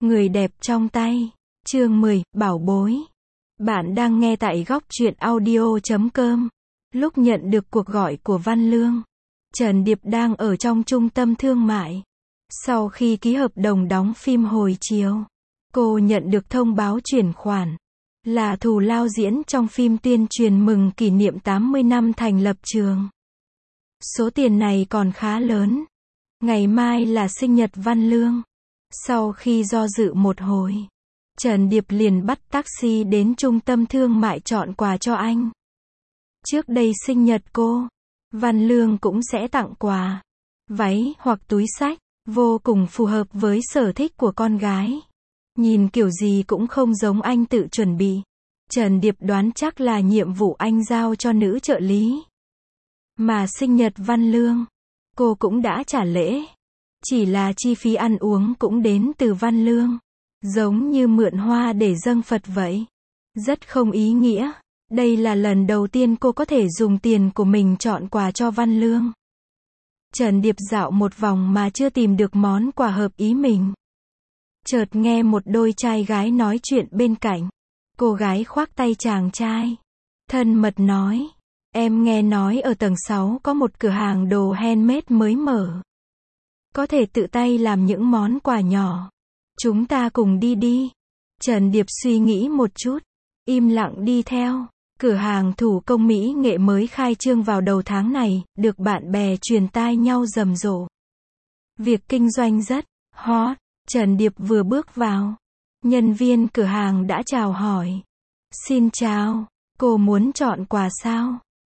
Người đẹp trong tay. Chương 10, bảo bối. Bạn đang nghe tại góc truyện audio.com. Lúc nhận được cuộc gọi của Văn Lương, Trần Điệp đang ở trong trung tâm thương mại. Sau khi ký hợp đồng đóng phim hồi chiều, cô nhận được thông báo chuyển khoản, là thù lao diễn trong phim tuyên truyền mừng kỷ niệm 80 năm thành lập trường. Số tiền này còn khá lớn. Ngày mai là sinh nhật Văn Lương. Sau khi do dự một hồi, Trần Điệp liền bắt taxi đến trung tâm thương mại chọn quà cho anh. Trước đây sinh nhật cô, Văn Lương cũng sẽ tặng quà, váy hoặc túi xách, vô cùng phù hợp với sở thích của con gái. Nhìn kiểu gì cũng không giống anh tự chuẩn bị. Trần Điệp đoán chắc là nhiệm vụ anh giao cho nữ trợ lý. Mà sinh nhật Văn Lương, cô cũng đã trả lễ. Chỉ là chi phí ăn uống cũng đến từ Văn Lương. Giống như mượn hoa để dâng Phật vậy. Rất không ý nghĩa. Đây là lần đầu tiên cô có thể dùng tiền của mình chọn quà cho Văn Lương. Trần Điệp dạo một vòng mà chưa tìm được món quà hợp ý mình. Chợt nghe một đôi trai gái nói chuyện bên cạnh. Cô gái khoác tay chàng trai, thân mật nói: em nghe nói ở tầng 6 có một cửa hàng đồ handmade mới mở. Có thể tự tay làm những món quà nhỏ. Chúng ta cùng đi đi. Trần Điệp suy nghĩ một chút, im lặng đi theo. Cửa hàng thủ công mỹ nghệ mới khai trương vào đầu tháng này, được bạn bè truyền tai nhau rầm rộ. Việc kinh doanh rất hot. Trần Điệp vừa bước vào, nhân viên cửa hàng đã chào hỏi. Xin chào, cô muốn chọn quà sao?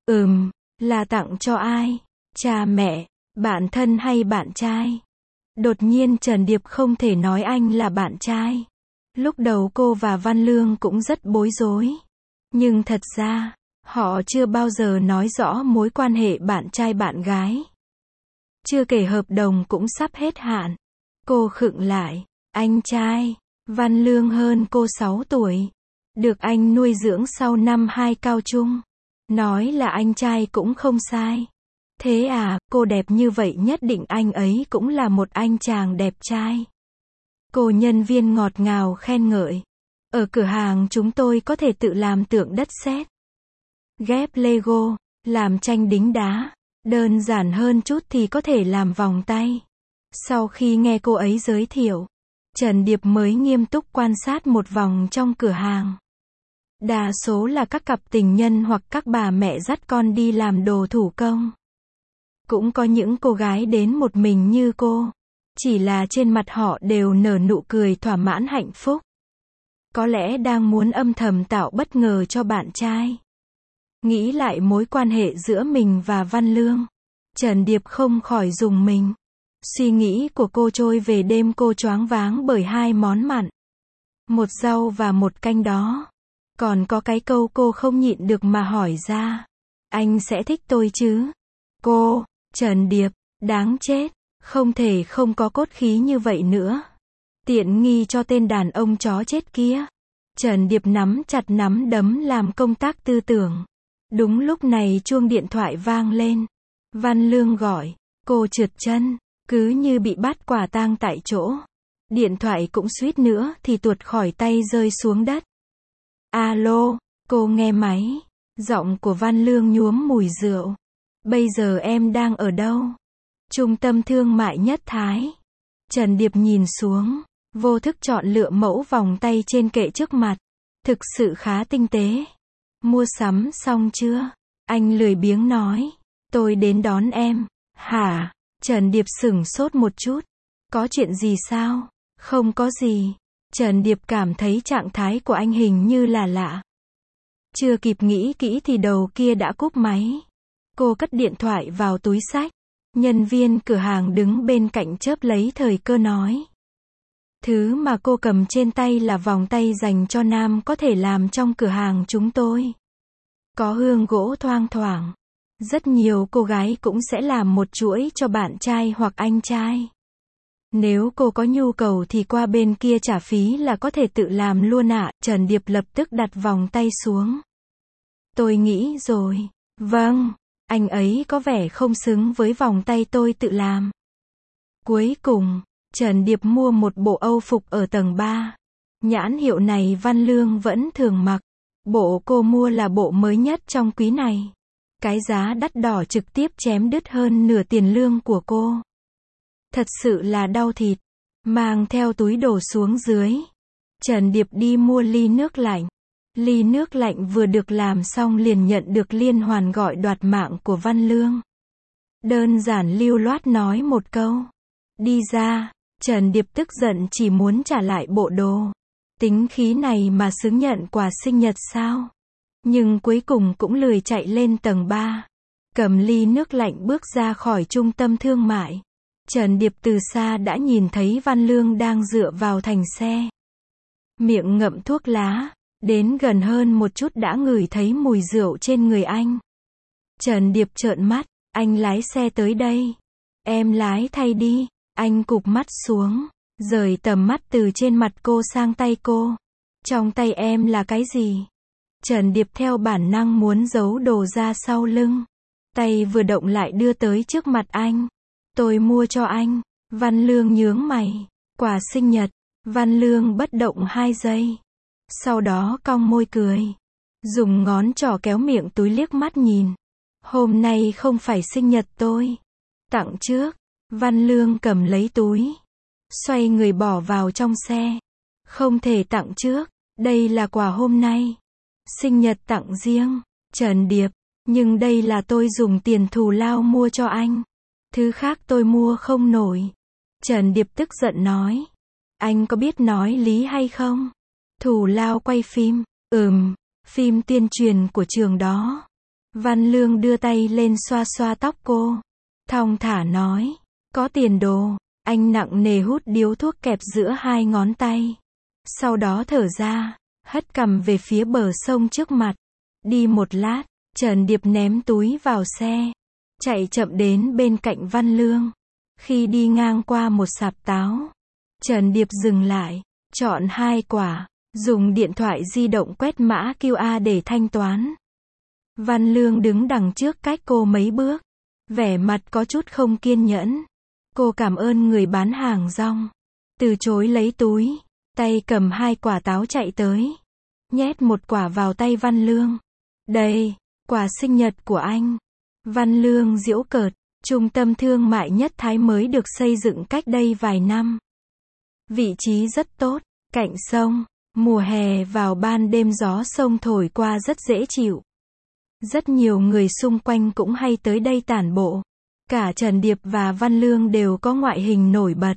Là tặng cho ai? Cha mẹ, bạn thân hay bạn trai? Đột nhiên Trần Điệp không thể nói anh là bạn trai. Lúc đầu cô và Văn Lương cũng rất bối rối. Nhưng thật ra, họ chưa bao giờ nói rõ mối quan hệ bạn trai bạn gái. Chưa kể hợp đồng cũng sắp hết hạn. Cô khựng lại. Anh trai. Văn Lương hơn cô 6 tuổi. Được anh nuôi dưỡng sau năm 2 cao trung. Nói là anh trai cũng không sai. Thế à, cô đẹp như vậy nhất định anh ấy cũng là một anh chàng đẹp trai. Cô nhân viên ngọt ngào khen ngợi. Ở cửa hàng chúng tôi có thể tự làm tượng đất sét, ghép Lego, làm tranh đính đá. Đơn giản hơn chút thì có thể làm vòng tay. Sau khi nghe cô ấy giới thiệu, Trần Điệp mới nghiêm túc quan sát một vòng trong cửa hàng. Đa số là các cặp tình nhân hoặc các bà mẹ dắt con đi làm đồ thủ công. Cũng có những cô gái đến một mình như cô. Chỉ là trên mặt họ đều nở nụ cười thỏa mãn hạnh phúc. Có lẽ đang muốn âm thầm tạo bất ngờ cho bạn trai. Nghĩ lại mối quan hệ giữa mình và Văn Lương, Trần Điệp không khỏi rùng mình. Suy nghĩ của cô trôi về đêm cô choáng váng bởi 2 món mặn. Một rau và một canh đó. Còn có cái câu cô không nhịn được mà hỏi ra. Anh sẽ thích tôi chứ? Cô, Trần Điệp, đáng chết. Không thể không có cốt khí như vậy nữa. Tiện nghi cho tên đàn ông chó chết kia. Trần Điệp nắm chặt nắm đấm làm công tác tư tưởng. Đúng lúc này chuông điện thoại vang lên. Văn Lương gọi. Cô trượt chân, cứ như bị bắt quả tang tại chỗ. Điện thoại cũng suýt nữa thì tuột khỏi tay rơi xuống đất. Alo, cô nghe máy. Giọng của Văn Lương nhuốm mùi rượu. Bây giờ em đang ở đâu? Trung tâm thương mại Nhất Thái. Trần Điệp nhìn xuống, vô thức chọn lựa mẫu vòng tay trên kệ trước mặt. Thực sự khá tinh tế. Mua sắm xong chưa? Anh lười biếng nói. Tôi đến đón em. Hả? Trần Điệp sửng sốt một chút. Có chuyện gì sao? Không có gì. Trần Điệp cảm thấy trạng thái của anh hình như là lạ. Chưa kịp nghĩ kỹ thì đầu kia đã cúp máy. Cô cất điện thoại vào túi xách. Nhân viên cửa hàng đứng bên cạnh chớp lấy thời cơ nói. Thứ mà cô cầm trên tay là vòng tay dành cho nam có thể làm trong cửa hàng chúng tôi. Có hương gỗ thoang thoảng. Rất nhiều cô gái cũng sẽ làm một chuỗi cho bạn trai hoặc anh trai. Nếu cô có nhu cầu thì qua bên kia trả phí là có thể tự làm luôn ạ. Trần Điệp lập tức đặt vòng tay xuống. Tôi nghĩ rồi. Vâng, anh ấy có vẻ không xứng với vòng tay tôi tự làm. Cuối cùng, Trần Điệp mua một bộ Âu phục ở tầng 3. Nhãn hiệu này Văn Lương vẫn thường mặc. Bộ cô mua là bộ mới nhất trong quý này. Cái giá đắt đỏ trực tiếp chém đứt hơn nửa tiền lương của cô. Thật sự là đau thịt. Mang theo túi đồ xuống dưới. Trần Điệp đi mua ly nước lạnh. Ly nước lạnh vừa được làm xong liền nhận được liên hoàn gọi đoạt mạng của Văn Lương. Đơn giản lưu loát nói một câu. Đi ra. Trần Điệp tức giận chỉ muốn trả lại bộ đồ. Tính khí này mà xứng nhận quà sinh nhật sao? Nhưng cuối cùng cũng lười chạy lên tầng 3. Cầm ly nước lạnh bước ra khỏi trung tâm thương mại. Trần Điệp từ xa đã nhìn thấy Văn Lương đang dựa vào thành xe. Miệng ngậm thuốc lá. Đến gần hơn một chút đã ngửi thấy mùi rượu trên người anh. Trần Điệp trợn mắt. Anh lái xe tới đây. Em lái thay đi. Anh cụp mắt xuống. Rời tầm mắt từ trên mặt cô sang tay cô. Trong tay em là cái gì? Trần Điệp theo bản năng muốn giấu đồ ra sau lưng. Tay vừa động lại đưa tới trước mặt anh. Tôi mua cho anh. Văn Lương nhướng mày. Quà sinh nhật. Văn Lương bất động 2 giây. Sau đó cong môi cười. Dùng ngón trỏ kéo miệng túi liếc mắt nhìn. Hôm nay không phải sinh nhật tôi. Tặng trước. Văn Lương cầm lấy túi. Xoay người bỏ vào trong xe. Không thể tặng trước. Đây là quà hôm nay. Sinh nhật tặng riêng. Trần Điệp. Nhưng đây là tôi dùng tiền thù lao mua cho anh. Thứ khác tôi mua không nổi. Trần Điệp tức giận nói. Anh có biết nói lý hay không? Thù lao quay phim. Phim tuyên truyền của trường đó. Văn Lương đưa tay lên xoa xoa tóc cô. Thong thả nói. Có tiền đồ. Anh nặng nề hút điếu thuốc kẹp giữa 2 ngón tay. Sau đó thở ra. Hất cằm về phía bờ sông trước mặt. Đi một lát. Trần Điệp ném túi vào xe. Chạy chậm đến bên cạnh Văn Lương. Khi đi ngang qua một sạp táo. Trần Điệp dừng lại. Chọn 2 quả. Dùng điện thoại di động quét mã QR để thanh toán. Văn Lương đứng đằng trước cách cô mấy bước. Vẻ mặt có chút không kiên nhẫn. Cô cảm ơn người bán hàng rong. Từ chối lấy túi. Tay cầm 2 quả táo chạy tới. Nhét một quả vào tay Văn Lương. Đây, quà sinh nhật của anh. Văn Lương giễu cợt. Trung tâm thương mại Nhất Thái mới được xây dựng cách đây vài năm. Vị trí rất tốt, cạnh sông. Mùa hè vào ban đêm gió sông thổi qua rất dễ chịu. Rất nhiều người xung quanh cũng hay tới đây tản bộ. Cả Trần Điệp và Văn Lương đều có ngoại hình nổi bật.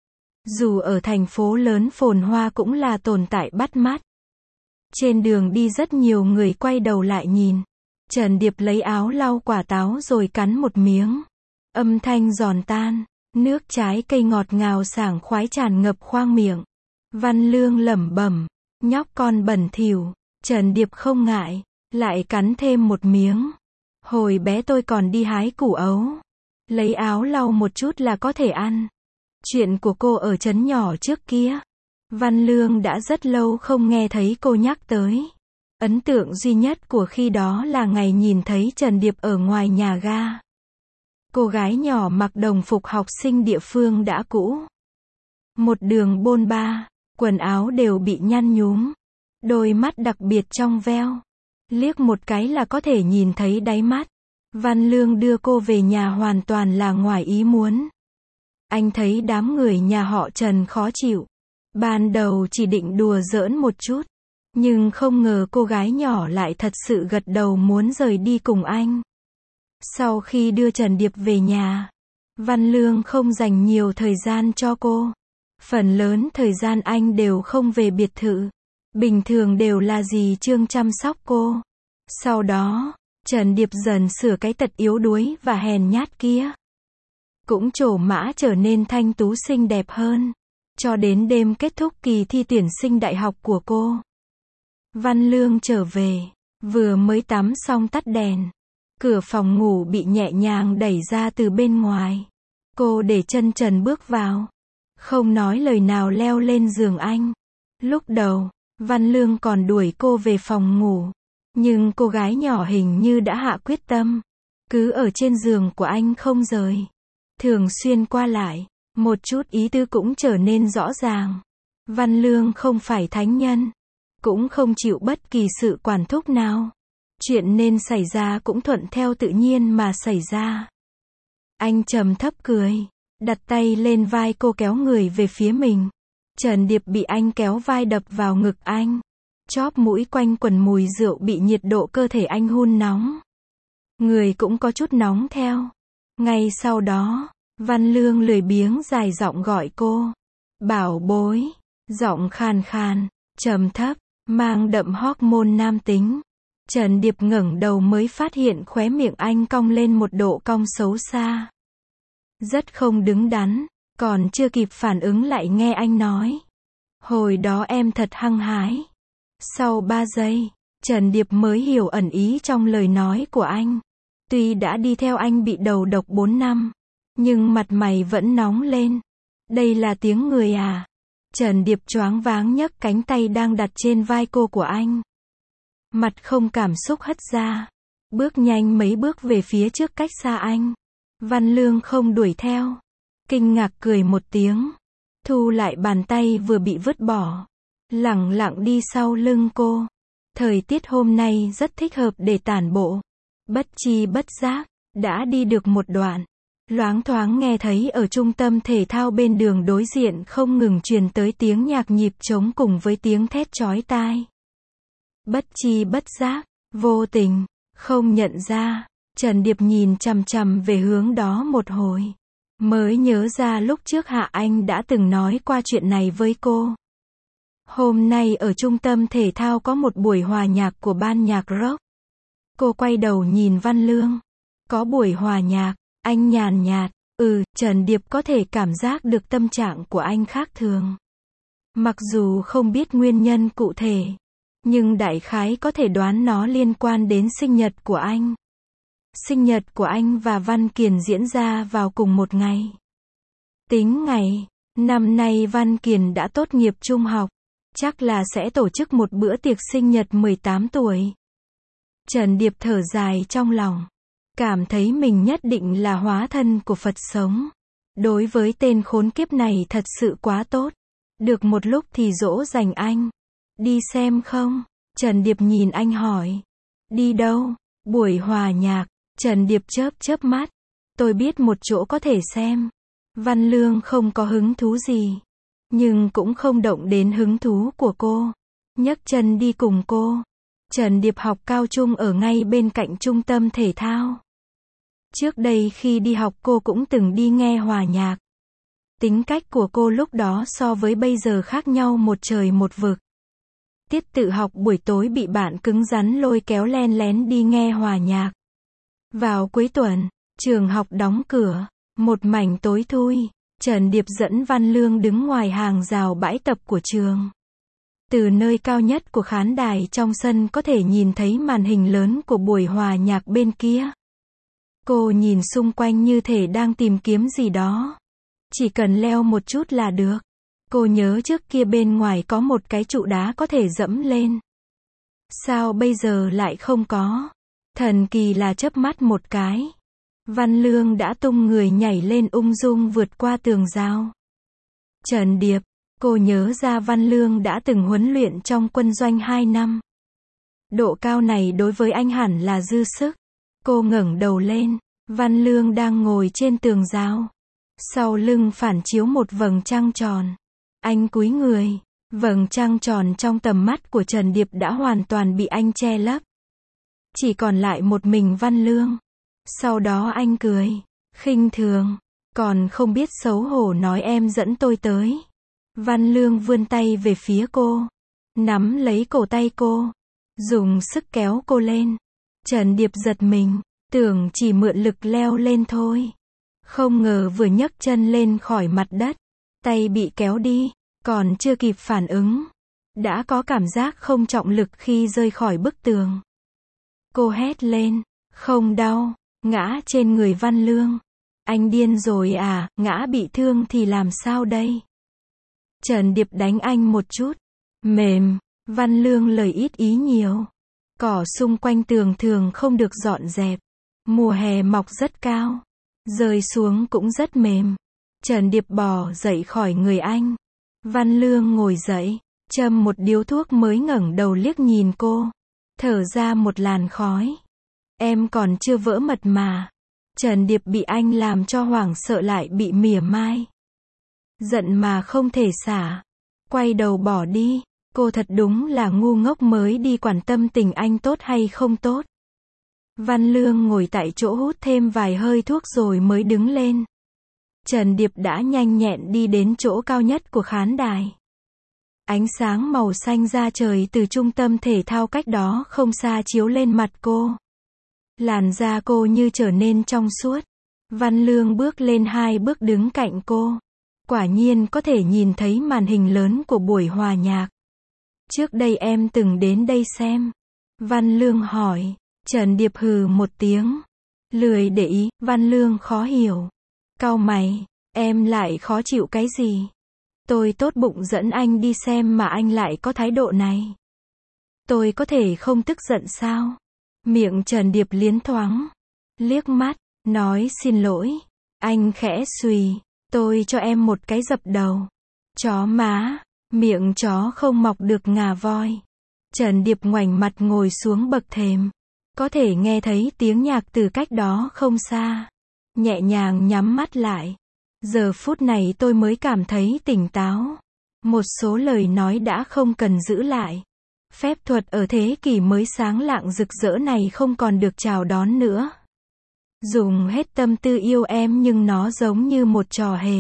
Dù ở thành phố lớn phồn hoa cũng là tồn tại bắt mắt. Trên đường đi rất nhiều người quay đầu lại nhìn. Trần Điệp lấy áo lau quả táo rồi cắn một miếng. Âm thanh giòn tan. Nước trái cây ngọt ngào sảng khoái tràn ngập khoang miệng. Văn Lương lẩm bẩm. Nhóc con bẩn thỉu. Trần Điệp không ngại. Lại cắn thêm một miếng. Hồi bé tôi còn đi hái củ ấu. Lấy áo lau một chút là có thể ăn. Chuyện của cô ở trấn nhỏ trước kia. Văn Lương đã rất lâu không nghe thấy cô nhắc tới. Ấn tượng duy nhất của khi đó là ngày nhìn thấy Trần Điệp ở ngoài nhà ga. Cô gái nhỏ mặc đồng phục học sinh địa phương đã cũ. Một đường bôn ba, quần áo đều bị nhăn nhúm. Đôi mắt đặc biệt trong veo. Liếc một cái là có thể nhìn thấy đáy mắt. Văn Lương đưa cô về nhà hoàn toàn là ngoài ý muốn. Anh thấy đám người nhà họ Trần khó chịu. Ban đầu chỉ định đùa giỡn một chút. Nhưng không ngờ cô gái nhỏ lại thật sự gật đầu muốn rời đi cùng anh. Sau khi đưa Trần Điệp về nhà, Văn Lương không dành nhiều thời gian cho cô. Phần lớn thời gian anh đều không về biệt thự. Bình thường đều là dì Trương chăm sóc cô. Sau đó, Trần Điệp dần sửa cái tật yếu đuối và hèn nhát kia. Cũng trổ mã trở nên thanh tú xinh đẹp hơn. Cho đến đêm kết thúc kỳ thi tuyển sinh đại học của cô. Văn Lương trở về, vừa mới tắm xong tắt đèn. Cửa phòng ngủ bị nhẹ nhàng đẩy ra từ bên ngoài. Cô để chân trần bước vào. Không nói lời nào leo lên giường anh. Lúc đầu, Văn Lương còn đuổi cô về phòng ngủ. Nhưng cô gái nhỏ hình như đã hạ quyết tâm. Cứ ở trên giường của anh không rời. Thường xuyên qua lại. Một chút ý tứ cũng trở nên rõ ràng. Văn Lương không phải thánh nhân, cũng không chịu bất kỳ sự quản thúc nào. Chuyện nên xảy ra cũng thuận theo tự nhiên mà xảy ra. Anh trầm thấp cười, đặt tay lên vai cô kéo người về phía mình. Trần Điệp bị anh kéo vai đập vào ngực anh. Chóp mũi quanh quần mùi rượu bị nhiệt độ cơ thể anh hun nóng. Người cũng có chút nóng theo. Ngay sau đó, Văn Lương lười biếng dài giọng gọi cô. Bảo bối. Giọng khàn khàn, trầm thấp, mang đậm hormone nam tính. Trần Điệp ngẩng đầu mới phát hiện khóe miệng anh cong lên một độ cong xấu xa. Rất không đứng đắn, còn chưa kịp phản ứng lại nghe anh nói. Hồi đó em thật hăng hái. Sau 3 giây, Trần Điệp mới hiểu ẩn ý trong lời nói của anh. Tuy đã đi theo anh bị đầu độc 4 năm, nhưng mặt mày vẫn nóng lên. Đây là tiếng người à? Trần Điệp choáng váng nhấc cánh tay đang đặt trên vai cô của anh. Mặt không cảm xúc hất ra. Bước nhanh mấy bước về phía trước cách xa anh. Văn Lương không đuổi theo. Kinh ngạc cười một tiếng. Thu lại bàn tay vừa bị vứt bỏ. Lẳng lặng đi sau lưng cô. Thời tiết hôm nay rất thích hợp để tản bộ. Bất chi bất giác, đã đi được một đoạn. Loáng thoáng nghe thấy ở trung tâm thể thao bên đường đối diện không ngừng truyền tới tiếng nhạc nhịp trống cùng với tiếng thét chói tai. Bất chi bất giác, vô tình, không nhận ra, Trần Điệp nhìn chằm chằm về hướng đó một hồi. Mới nhớ ra lúc trước Hạ Anh đã từng nói qua chuyện này với cô. Hôm nay ở trung tâm thể thao có một buổi hòa nhạc của ban nhạc rock. Cô quay đầu nhìn Văn Lương. Có buổi hòa nhạc, anh nhàn nhạt, Trần Điệp có thể cảm giác được tâm trạng của anh khác thường. Mặc dù không biết nguyên nhân cụ thể, nhưng đại khái có thể đoán nó liên quan đến sinh nhật của anh. Sinh nhật của anh và Văn Kiền diễn ra vào cùng một ngày. Tính ngày, năm nay Văn Kiền đã tốt nghiệp trung học, chắc là sẽ tổ chức một bữa tiệc sinh nhật 18 tuổi. Trần Điệp thở dài trong lòng. Cảm thấy mình nhất định là hóa thân của Phật sống. Đối với tên khốn kiếp này thật sự quá tốt. Được một lúc thì dỗ dành anh. Đi xem không? Trần Điệp nhìn anh hỏi. Đi đâu? Buổi hòa nhạc. Trần Điệp chớp chớp mắt. Tôi biết một chỗ có thể xem. Văn Lương không có hứng thú gì. Nhưng cũng không động đến hứng thú của cô. Nhấc chân đi cùng cô. Trần Điệp học cao trung ở ngay bên cạnh trung tâm thể thao. Trước đây khi đi học cô cũng từng đi nghe hòa nhạc. Tính cách của cô lúc đó so với bây giờ khác nhau một trời một vực. Tiết tự học buổi tối bị bạn cứng rắn lôi kéo len lén đi nghe hòa nhạc. Vào cuối tuần, trường học đóng cửa, một mảnh tối thui, Trần Điệp dẫn Văn Lương đứng ngoài hàng rào bãi tập của trường. Từ nơi cao nhất của khán đài trong sân có thể nhìn thấy màn hình lớn của buổi hòa nhạc bên kia. Cô nhìn xung quanh như thể đang tìm kiếm gì đó. Chỉ cần leo một chút là được. Cô nhớ trước kia bên ngoài có một cái trụ đá có thể dẫm lên. Sao bây giờ lại không có? Thần kỳ là chớp mắt một cái. Văn Lương đã tung người nhảy lên ung dung vượt qua tường rào. Trần Điệp, cô nhớ ra Văn Lương đã từng huấn luyện trong quân doanh 2 năm. Độ cao này đối với anh hẳn là dư sức. Cô ngẩng đầu lên, Văn Lương đang ngồi trên tường rào. Sau lưng phản chiếu một vầng trăng tròn. Anh cúi người, vầng trăng tròn trong tầm mắt của Trần Điệp đã hoàn toàn bị anh che lấp. Chỉ còn lại một mình Văn Lương. Sau đó anh cười, khinh thường, còn không biết xấu hổ nói em dẫn tôi tới. Văn Lương vươn tay về phía cô, nắm lấy cổ tay cô, dùng sức kéo cô lên. Trần Điệp giật mình, tưởng chỉ mượn lực leo lên thôi. Không ngờ vừa nhấc chân lên khỏi mặt đất, tay bị kéo đi, còn chưa kịp phản ứng. Đã có cảm giác không trọng lực khi rơi khỏi bức tường. Cô hét lên, không đau, ngã trên người Văn Lương. Anh điên rồi à, ngã bị thương thì làm sao đây? Trần Điệp đánh anh một chút. Mềm, Văn Lương lời ít ý nhiều. Cỏ xung quanh tường thường không được dọn dẹp. Mùa hè mọc rất cao. Rơi xuống cũng rất mềm. Trần Điệp bò dậy khỏi người anh. Văn Lương ngồi dậy, châm một điếu thuốc mới ngẩng đầu liếc nhìn cô. Thở ra một làn khói. Em còn chưa vỡ mật mà. Trần Điệp bị anh làm cho hoảng sợ lại bị mỉa mai. Giận mà không thể xả. Quay đầu bỏ đi. Cô thật đúng là ngu ngốc mới đi quản tâm tình anh tốt hay không tốt. Văn Lương ngồi tại chỗ hút thêm vài hơi thuốc rồi mới đứng lên. Trần Điệp đã nhanh nhẹn đi đến chỗ cao nhất của khán đài. Ánh sáng màu xanh da trời từ trung tâm thể thao cách đó không xa chiếu lên mặt cô. Làn da cô như trở nên trong suốt. Văn Lương bước lên 2 bước đứng cạnh cô. Quả nhiên có thể nhìn thấy màn hình lớn của buổi hòa nhạc. Trước đây em từng đến đây xem. Văn Lương hỏi. Trần Điệp hừ một tiếng. Lười để ý. Văn Lương khó hiểu. Cau mày. Em lại khó chịu cái gì? Tôi tốt bụng dẫn anh đi xem mà anh lại có thái độ này. Tôi có thể không tức giận sao? Miệng Trần Điệp liến thoáng. Liếc mắt. Nói xin lỗi. Anh khẽ xùy. Tôi cho em một cái dập đầu. Chó má. Miệng chó không mọc được ngà voi. Trần Điệp ngoảnh mặt ngồi xuống bậc thềm. Có thể nghe thấy tiếng nhạc từ cách đó không xa. Nhẹ nhàng nhắm mắt lại. Giờ phút này tôi mới cảm thấy tỉnh táo. Một số lời nói đã không cần giữ lại. Phép thuật ở thế kỷ mới sáng lạng rực rỡ này không còn được chào đón nữa. Dùng hết tâm tư yêu em nhưng nó giống như một trò hề.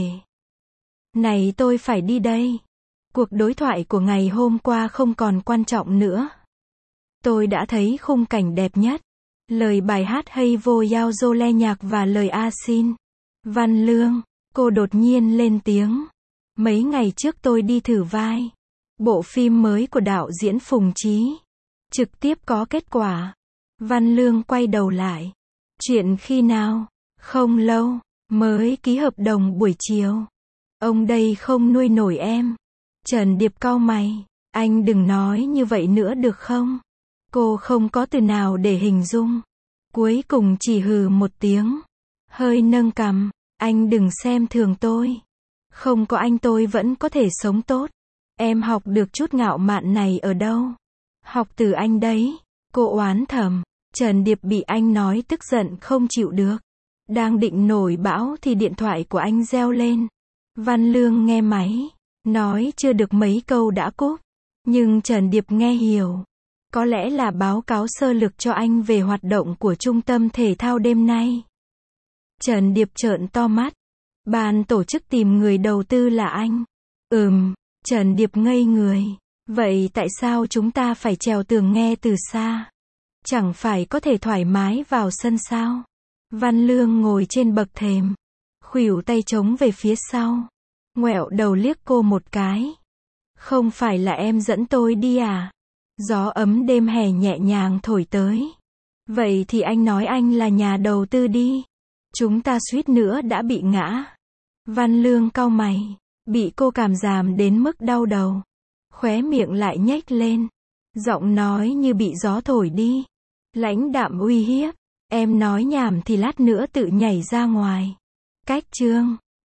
Này tôi phải đi đây. Cuộc đối thoại của ngày hôm qua không còn quan trọng nữa. Tôi đã thấy khung cảnh đẹp nhất. Lời bài hát hay vô Yao Zole nhạc và lời A Xin. Văn Lương. Cô đột nhiên lên tiếng. Mấy ngày trước tôi đi thử vai. Bộ phim mới của đạo diễn Phùng Chí. Trực tiếp có kết quả. Văn Lương quay đầu lại. Chuyện khi nào? Không lâu. Mới ký hợp đồng buổi chiều. Ông đây không nuôi nổi em. Trần Điệp cau mày. Anh đừng nói như vậy nữa được không? Cô không có từ nào để hình dung. Cuối cùng chỉ hừ một tiếng. Hơi nâng cằm. Anh đừng xem thường tôi. Không có anh tôi vẫn có thể sống tốt. Em học được chút ngạo mạn này ở đâu? Học từ anh đấy. Cô oán thầm. Trần Điệp bị anh nói tức giận không chịu được. Đang định nổi bão thì điện thoại của anh reo lên. Văn Lương nghe máy. Nói chưa được mấy câu đã cúp. Nhưng Trần Điệp nghe hiểu. Có lẽ là báo cáo sơ lược cho anh về hoạt động của trung tâm thể thao đêm nay. Trần Điệp trợn to mắt. Ban tổ chức tìm người đầu tư là anh. Trần Điệp ngây người. Vậy tại sao chúng ta phải trèo tường nghe từ xa? Chẳng phải có thể thoải mái vào sân sao? Văn Lương ngồi trên bậc thềm. Khuỷu tay chống về phía sau. Ngoẹo đầu liếc cô một cái. Không phải là em dẫn tôi đi à? Gió ấm đêm hè nhẹ nhàng thổi tới. Vậy thì anh nói anh là nhà đầu tư đi. Chúng ta suýt nữa đã bị ngã. Văn Lương cau mày. Bị cô cảm giảm đến mức đau đầu. Khóe miệng lại nhếch lên. Giọng nói như bị gió thổi đi. Lãnh đạm uy hiếp. Em nói nhảm thì lát nữa tự nhảy ra ngoài. Cách chương.